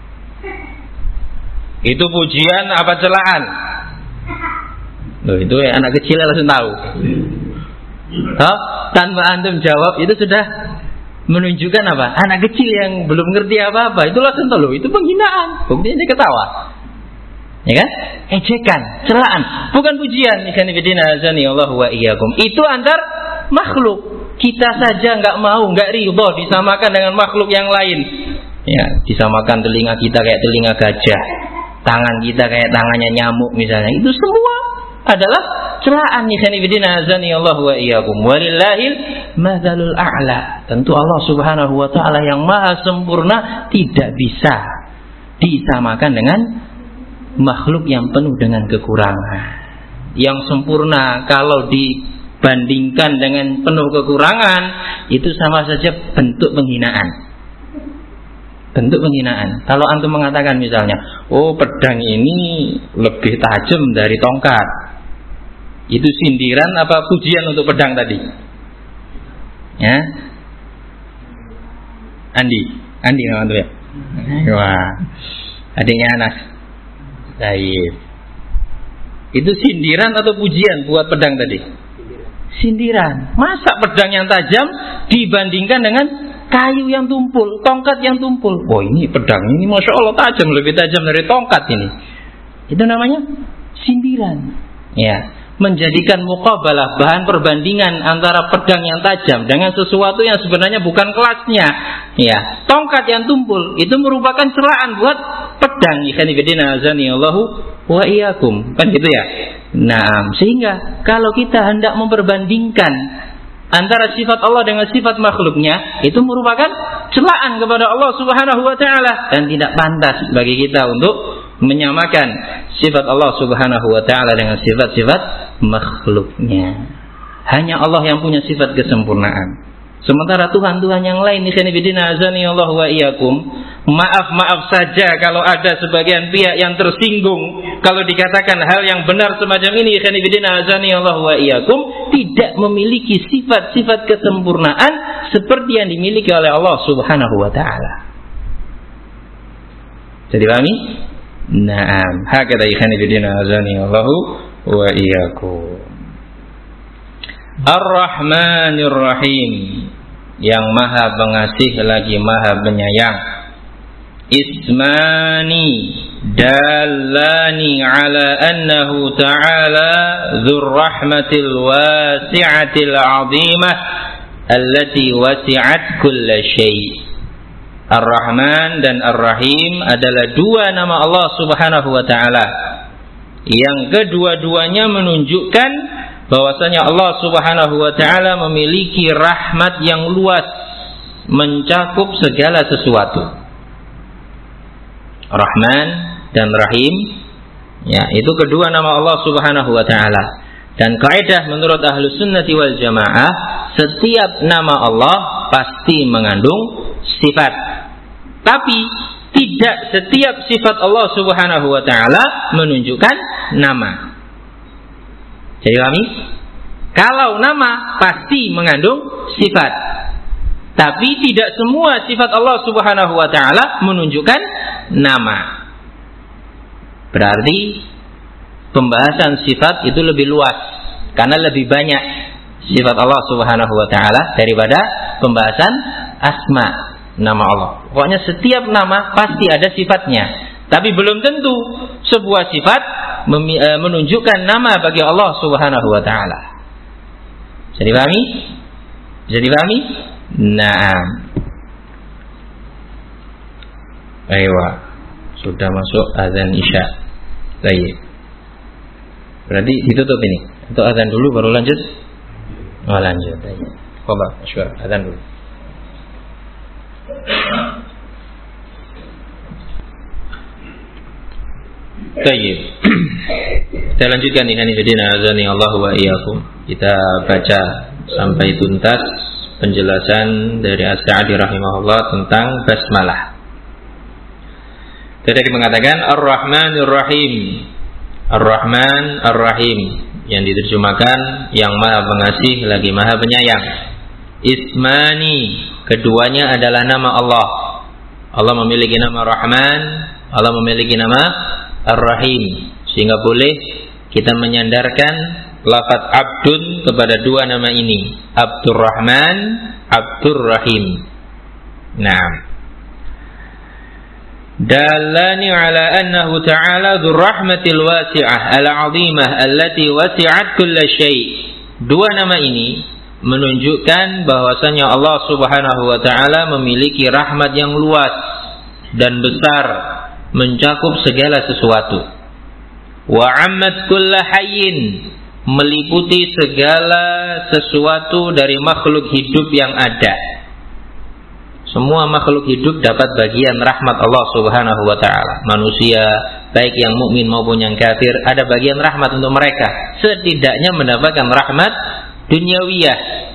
itu pujian apa celaan? Loh, itu ya, anak kecil langsung tahu. Oh, tanpa antum jawab itu sudah menunjukkan apa? Anak kecil yang belum ngerti apa-apa itu langsung tahu, itu penghinaan. Buktinya dia ketawa, ya kan? Ejekan, celaan, bukan pujian. Ikhwan fillah azani Allah wa iyyakum. Itu antar makhluk. Kita saja nggak mau, nggak ridho disamakan dengan makhluk yang lain. Ya, disamakan telinga kita kayak telinga gajah, tangan kita kayak tangannya nyamuk misalnya. Itu semua adalah celaan. Ikhwan fillah azani Allah wa iyyakum. Walillahil matsalul a'la. Tentu Allah Subhanahu wa taala yang maha sempurna tidak bisa disamakan dengan makhluk yang penuh dengan kekurangan. Yang sempurna kalau dibandingkan dengan penuh kekurangan, itu sama saja bentuk penghinaan. Bentuk penghinaan. Kalau antum mengatakan misalnya, oh pedang ini lebih tajam dari tongkat, itu sindiran apa pujian untuk pedang tadi? Ya, Andi, Andi nama tuh ya. Wah, adiknya Anas. Baik. Itu sindiran atau pujian buat pedang tadi? Sindiran. Masa pedang yang tajam dibandingkan dengan kayu yang tumpul, tongkat yang tumpul? Oh, ini pedang ini masya Allah tajam, lebih tajam dari tongkat ini. Itu namanya sindiran. Ya, menjadikan muqabalah, bahan perbandingan antara pedang yang tajam dengan sesuatu yang sebenarnya bukan kelasnya. Ya, tongkat yang tumpul itu merupakan celaan buat pedang. Ikhwan fillah azani Allahu wa iyyakum. Kan gitu ya. Nah, sehingga kalau kita hendak memperbandingkan antara sifat Allah dengan sifat makhluknya, itu merupakan celaan kepada Allah Subhanahu wa taala, dan tidak pantas bagi kita untuk menyamakan sifat Allah Subhanahu wa taala dengan sifat-sifat makhluknya. Hanya Allah yang punya sifat kesempurnaan. Sementara Tuhan-Tuhan yang lain, ikhwan fillah azani Allah wa iyyakum, maaf-maaf saja kalau ada sebagian pihak yang tersinggung kalau dikatakan hal yang benar semacam ini, ikhwan fillah azani Allah wa iyyakum, tidak memiliki sifat-sifat kesempurnaan seperti yang dimiliki oleh Allah Subhanahu wa taala. Jadi pahami? Naam, hakada ikhwan fillah azani Allah wa iyyakum. Ar-Rahmanir Rahim, yang maha pengasih lagi maha penyayang. Ismani dalani ala annahu ta'ala dzur rahmatil wasi'atil 'azimah allati wasi'at kulla syai'. Ar-Rahman dan Ar-Rahim adalah dua nama Allah Subhanahu wa taala yang kedua-duanya menunjukkan bahwasanya Allah Subhanahu wa taala memiliki rahmat yang luas, mencakup segala sesuatu. Rahman dan Rahim, ya, itu kedua nama Allah Subhanahu wa taala. Dan kaidah menurut Ahlus Sunnati wal Jamaah, setiap nama Allah pasti mengandung sifat. Tapi tidak setiap sifat Allah Subhanahu wa taala menunjukkan nama. Jadi kami, kalau nama pasti mengandung sifat. Tapi tidak semua sifat Allah Subhanahu wa taala menunjukkan nama. Berarti pembahasan sifat itu lebih luas karena lebih banyak sifat Allah Subhanahu wa taala daripada pembahasan asma, nama Allah. Pokoknya setiap nama pasti ada sifatnya. Tapi belum tentu sebuah sifat menunjukkan nama bagi Allah Subhanahu wa taala. Bisa dipahami? Bisa dipahami? Nah. Ayo, sudah masuk azan Isya. Baik. Berarti ditutup ini. Untuk azan dulu baru lanjut. Oh, lanjut. Baik. Coba, syukur azan dulu. Baik. Kita lanjutkan dengan ibadina azani Allah wa iyyakum. Kita baca sampai tuntas penjelasan dari As-Sa'di rahimahullah tentang basmalah. Tadi mengatakan Ar-Rahmanir Rahim. Ar-Rahman Ar-Rahim yang diterjemahkan yang Maha Pengasih lagi Maha Penyayang. Ismani, keduanya adalah nama Allah. Allah memiliki nama Rahman, Allah memiliki nama Ar-Rahim, sehingga boleh kita menyandarkan lafaz Abdun kepada dua nama ini, Abdur Rahman, Abdur Rahim. Nah, dalani ala annahu ta'ala dzur rahmatil wasi'ah al-'azimah allati wasi'at kulla syai'. Dua nama ini menunjukkan bahwasanya Allah Subhanahu wa taala memiliki rahmat yang luas dan besar, mencakup segala sesuatu. Wa 'ammat kulla hayyin, meliputi segala sesuatu dari makhluk hidup yang ada. Semua makhluk hidup dapat bagian rahmat Allah Subhanahu wa taala. Manusia, baik yang mukmin maupun yang kafir, ada bagian rahmat untuk mereka. Setidaknya mendapatkan rahmat duniawiyah.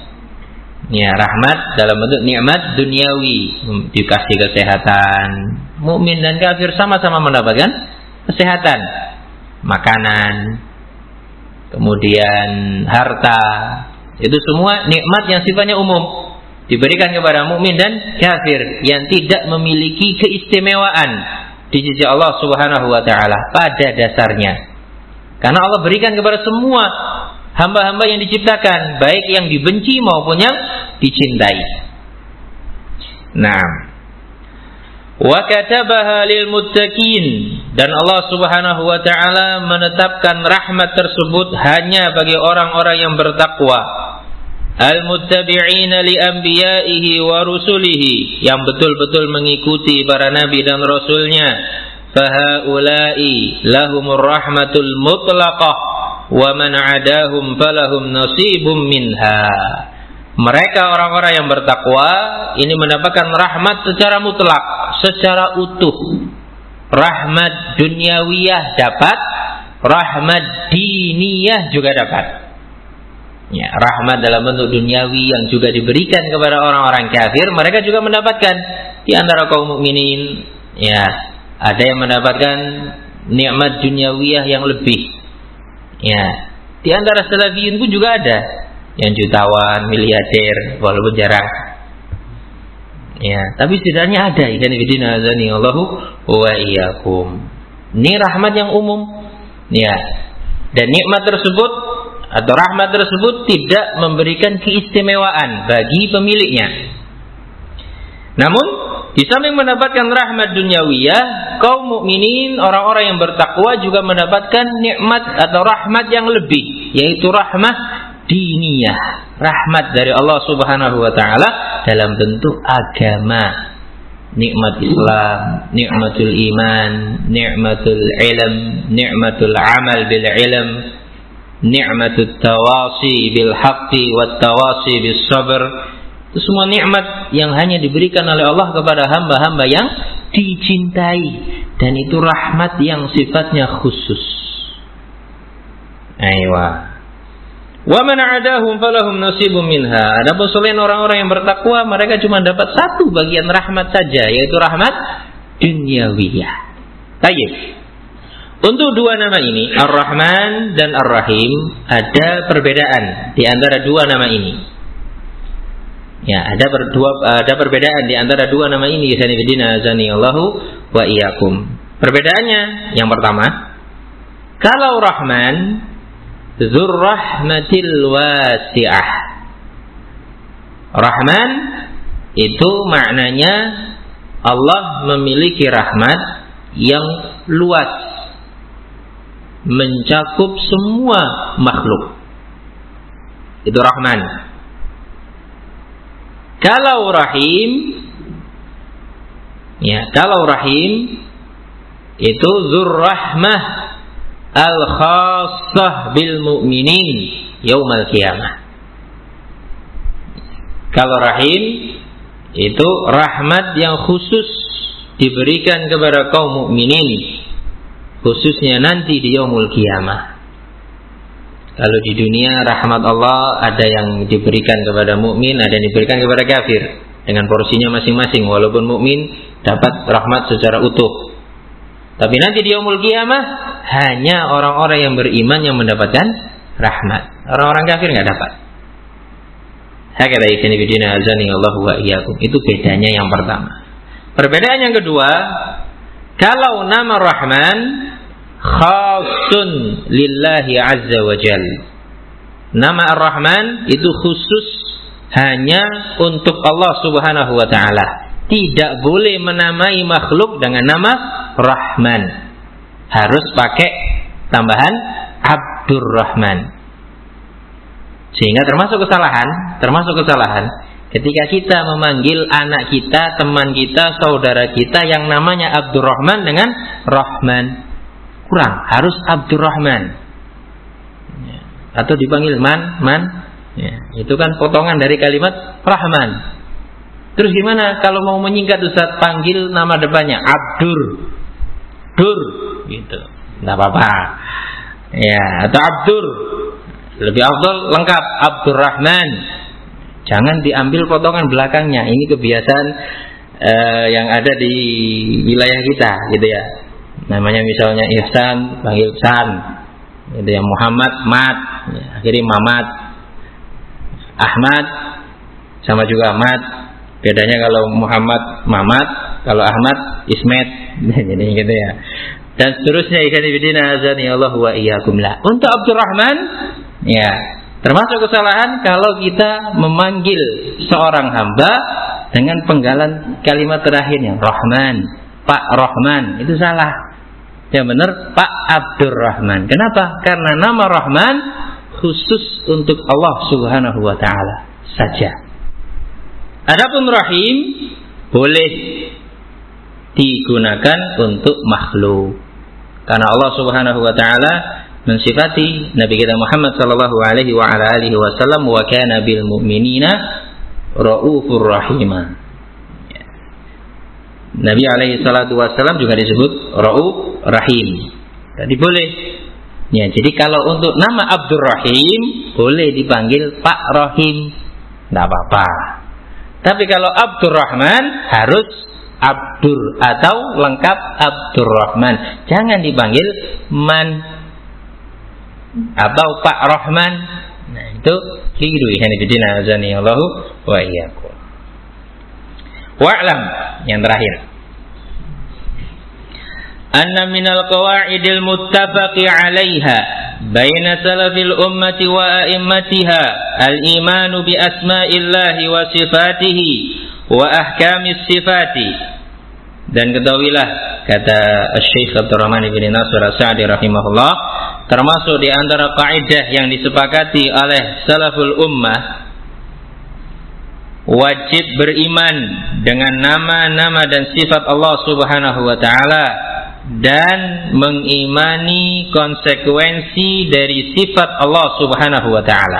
Ya, rahmat dalam bentuk nikmat duniawi, dikasih kesehatan. Mukmin dan kafir sama-sama mendapatkan kesehatan, makanan, kemudian harta. Itu semua nikmat yang sifatnya umum, diberikan kepada mukmin dan kafir yang tidak memiliki keistimewaan di sisi Allah Subhanahu wa taala pada dasarnya. Karena Allah berikan kepada semua hamba-hamba yang diciptakan, baik yang dibenci maupun yang dicintai. Nah, wa katabaha lil muttaqin, dan Allah Subhanahu wa taala menetapkan rahmat tersebut hanya bagi orang-orang yang bertakwa. Al-muttabi'ina li anbiya'ihi wa rusulihi, yang betul-betul mengikuti para nabi dan rasulnya. Fahaula'i lahumur rahmatul mutlaqah wa man 'adahum falahum nasibum minha. Mereka orang-orang yang bertakwa ini mendapatkan rahmat secara mutlak, secara utuh. Rahmat duniawiyah dapat, rahmat diniyah juga dapat. Ya, rahmat dalam bentuk duniawi yang juga diberikan kepada orang-orang kafir, mereka juga mendapatkan. Di antara kaum mukminin, ya, ada yang mendapatkan nikmat duniawiyah yang lebih. Ya, di antara salafiyun pun juga ada yang jutawan, miliarder, walaupun jarang. Ya, tapi setidaknya ada. Ikan bidina azani Allahu wa iyyakum. Ini rahmat yang umum. Ya, dan nikmat tersebut atau rahmat tersebut tidak memberikan keistimewaan bagi pemiliknya. Namun, di samping mendapatkan rahmat duniawiyah, kaum mukminin, orang-orang yang bertakwa juga mendapatkan nikmat atau rahmat yang lebih, yaitu rahmat diniyah, rahmat dari Allah Subhanahu wa taala dalam bentuk agama. Nikmat Islam, nikmatul iman, nikmatul ilm, nikmatul amal bil ilm, ni'matut tawasi bil haqqi wat tawasi bis sabr. Itu semua nikmat yang hanya diberikan oleh Allah kepada hamba-hamba yang dicintai, dan itu rahmat yang sifatnya khusus. Aywa. Wa man 'adahum falahum nasibum minha. Adapun selain orang-orang yang bertakwa, mereka cuma dapat satu bagian rahmat saja, yaitu rahmat dunyawiyah. Baik. Untuk dua nama ini, Ar-Rahman dan Ar-Rahim, ada perbedaan di antara dua nama ini. Ya, ada berdua ada perbedaan di antara dua nama ini, Sanibidina azani Allahu wa iyyakum. Perbedaannya yang pertama, kalau Rahman Dzurrahmatil wasi'ah. Rahman itu maknanya Allah memiliki rahmat yang luas, mencakup semua makhluk. Itu Rahman. Kalau Rahim, ya, kalau Rahim itu Dzurrahmah al-khassah bil mu'minin yaumal qiyamah. Kalau Rahim itu rahmat yang khusus diberikan kepada kaum mukminin, khususnya nanti di yaumul qiyamah. Kalau di dunia rahmat Allah ada yang diberikan kepada mukmin, ada yang diberikan kepada kafir dengan porsinya masing-masing. Walaupun mukmin dapat rahmat secara utuh, tapi nanti di yaumul qiyamah hanya orang-orang yang beriman yang mendapatkan rahmat. Orang-orang kafir nggak dapat. Hakala ikhwani bidina azani Allahu wa iyyakum. Itu bedanya yang pertama. Perbedaan yang kedua, kalau nama Rahman khasun lillahi azza wa jal. Nama Ar-Rahman itu khusus hanya untuk Allah subhanahu wa ta'ala. Tidak boleh menamai makhluk dengan nama Rahman. Harus pakai tambahan Abdurrahman. Sehingga termasuk kesalahan, termasuk kesalahan ketika kita memanggil anak kita, teman kita, saudara kita yang namanya Abdurrahman dengan Rahman. Kurang, harus Abdurrahman. Ya. Atau dipanggil Man, Man. Ya. Itu kan potongan dari kalimat Rahman. Terus gimana kalau mau menyingkat Ustaz, panggil nama depannya Abdur, Dur, gitu. Tidak apa-apa. Ya, atau Abdur. Lebih afdal lengkap Abdurrahman. Jangan diambil potongan belakangnya. Ini kebiasaan uh, yang ada di wilayah kita, gitu ya. Namanya misalnya Ihsan, panggil San, gitu ya. Muhammad, Mat, ya, akhirnya Mamat. Ahmad, sama juga Mat. Bedanya kalau Muhammad, Mamat, kalau Ahmad, Ismet, jadi gitu ya. Dan seterusnya ikhwan fillah azani Allah wa iyyakum la. Untuk Abdurrahman, ya, termasuk kesalahan kalau kita memanggil seorang hamba dengan penggalan kalimat terakhirnya Rahman, Pak Rahman, itu salah. Yang benar Pak Abdurrahman. Kenapa? Karena nama Rahman khusus untuk Allah Subhanahu wa taala saja. Adapun Rahim boleh digunakan untuk makhluk. Karena Allah Subhanahu wa taala mensifati Nabi kita Muhammad sallallahu alaihi wa ala alihi wasallam wa kana bil mu'minina raufur rahima. Nabi alaihi salatu wasallam juga disebut rauf rahim. Jadi boleh. Ya, jadi kalau untuk nama Abdurrahim boleh dipanggil Pak Rahim. Enggak apa-apa. Tapi kalau Abdurrahman harus Abdur atau lengkap Abdurrahman. Jangan dipanggil Man atau Pak Rahman. Nah, itu keliru ya bidina azani Allahu wa iyyakum. Wa'lam yang terakhir. Anna minal qawaidil muttafaqi 'alaiha baina salafil ummati wa a'immatiha al-imanu bi asma'illahi wa sifatihi wa ahkamis sifati. Dan ketahuilah, kata Syekh Abdurrahman bin Nasir As-Sa'di rahimahullah, termasuk di antara kaidah yang disepakati oleh salaful ummah, wajib beriman dengan nama-nama dan sifat Allah Subhanahu wa taala dan mengimani konsekuensi dari sifat Allah Subhanahu wa taala.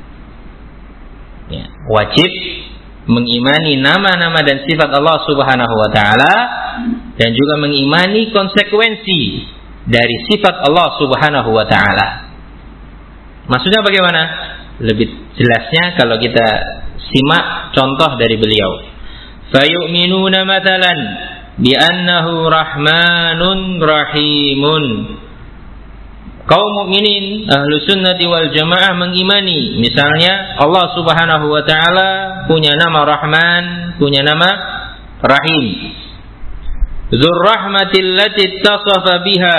Ya, wajib mengimani nama-nama dan sifat Allah Subhanahu wa taala dan juga mengimani konsekuensi dari sifat Allah Subhanahu wa taala. Maksudnya bagaimana? Lebih jelasnya kalau kita simak contoh dari beliau. Fayu'minuna mathalan bi annahu rahmanun rahimun. Kaum mukminin ahlu sunnati wal jamaah mengimani misalnya Allah Subhanahu wa taala punya nama Rahman, punya nama Rahim. Dzur rahmatil lati tasafa biha.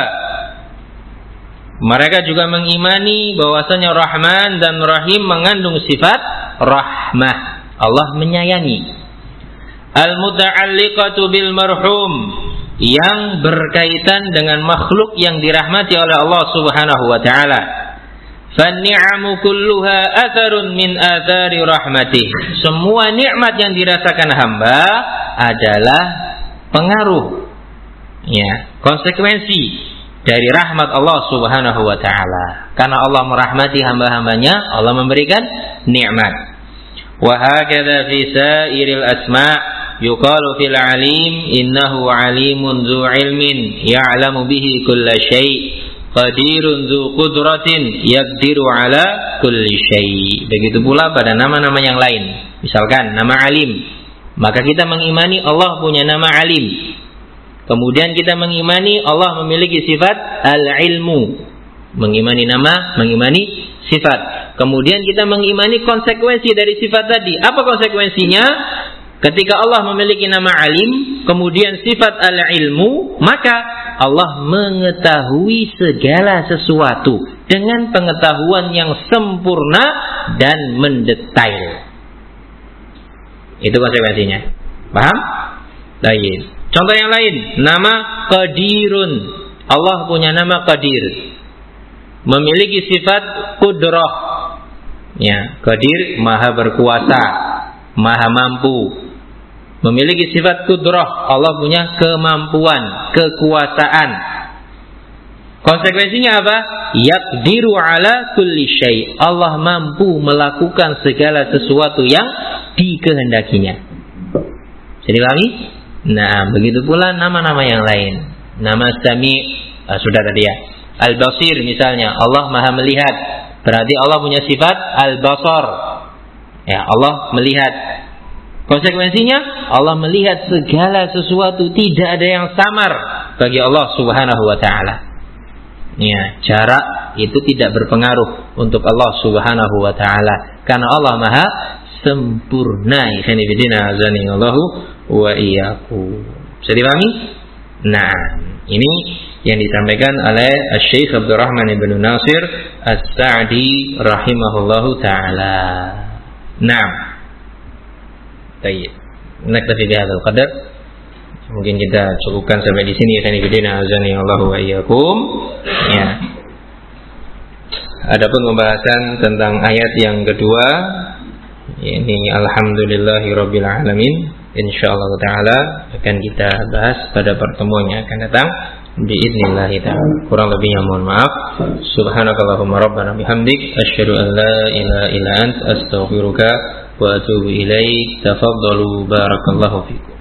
Mereka juga mengimani bahwasanya Rahman dan Rahim mengandung sifat rahmah. Allah menyayangi. Al-muta'alliqatu bil marhum, yang berkaitan dengan makhluk yang dirahmati oleh Allah Subhanahu wa taala. Fan-ni'amu kulluha atharun min athari rahmatih. Semua nikmat yang dirasakan hamba adalah pengaruh, ya, konsekuensi dari rahmat Allah Subhanahu wa taala. Karena Allah merahmati hamba-hambanya, Allah memberikan nikmat. Wa hakadha fi sairil asma' yuqalu fil alim innahu alimun dzu ilmin ya'lamu bihi kulla syai'. Qadirun dzu qudratin yaqdiru ala kulli syai'. Begitu pula pada nama-nama yang lain. Misalkan nama Alim, maka kita mengimani Allah punya nama Alim. Kemudian kita mengimani Allah memiliki sifat al-ilmu. Mengimani nama, mengimani sifat. Kemudian kita mengimani konsekuensi dari sifat tadi. Apa konsekuensinya? Ketika Allah memiliki nama Alim, kemudian sifat al-ilmu, maka Allah mengetahui segala sesuatu dengan pengetahuan yang sempurna dan mendetail. Itu konsekuensinya. Paham? Baik. Contoh yang lain, nama Qadirun. Allah punya nama Qadir. Memiliki sifat Qudrah. Ya, Qadir maha berkuasa, maha mampu. Memiliki sifat Qudrah. Allah punya kemampuan, kekuasaan. Konsekuensinya apa? Yaqdiru ala kulli syai'. Allah mampu melakukan segala sesuatu yang dikehendakinya. Jadi pahami? Nah, begitu pula nama-nama yang lain. Nama Sami' ah, sudah tadi ya. Al-Basir misalnya, Allah Maha melihat. Berarti Allah punya sifat Al-Basar. Ya, Allah melihat. Konsekuensinya Allah melihat segala sesuatu, tidak ada yang samar bagi Allah Subhanahu wa taala. Ya, jarak itu tidak berpengaruh untuk Allah Subhanahu wa taala karena Allah Maha sempurna. Ikhwanifidina azanillahu wa iyyakum. Bisa dipahami? Nah, ini yang disampaikan oleh Syekh Abdurrahman ibn Nasir As-Sa'di rahimahullahu taala. Nah, baik. Naktafi bihadzal qadar. Mungkin kita cukupkan sampai di sini. Ikhwanifidina azanillahu wa iyyakum. Ya. Adapun pembahasan tentang ayat yang kedua, ini alhamdulillahirabbil alamin, insyaallah taala akan kita bahas pada pertemuan yang akan datang biiznillah taala. Kurang lebihnya mohon maaf. Subhanakallahumma rabbana bihamdik asyhadu an la ilaha illa anta astaghfiruka wa atubu ilaik. Tafaddalu barakallahu fikum.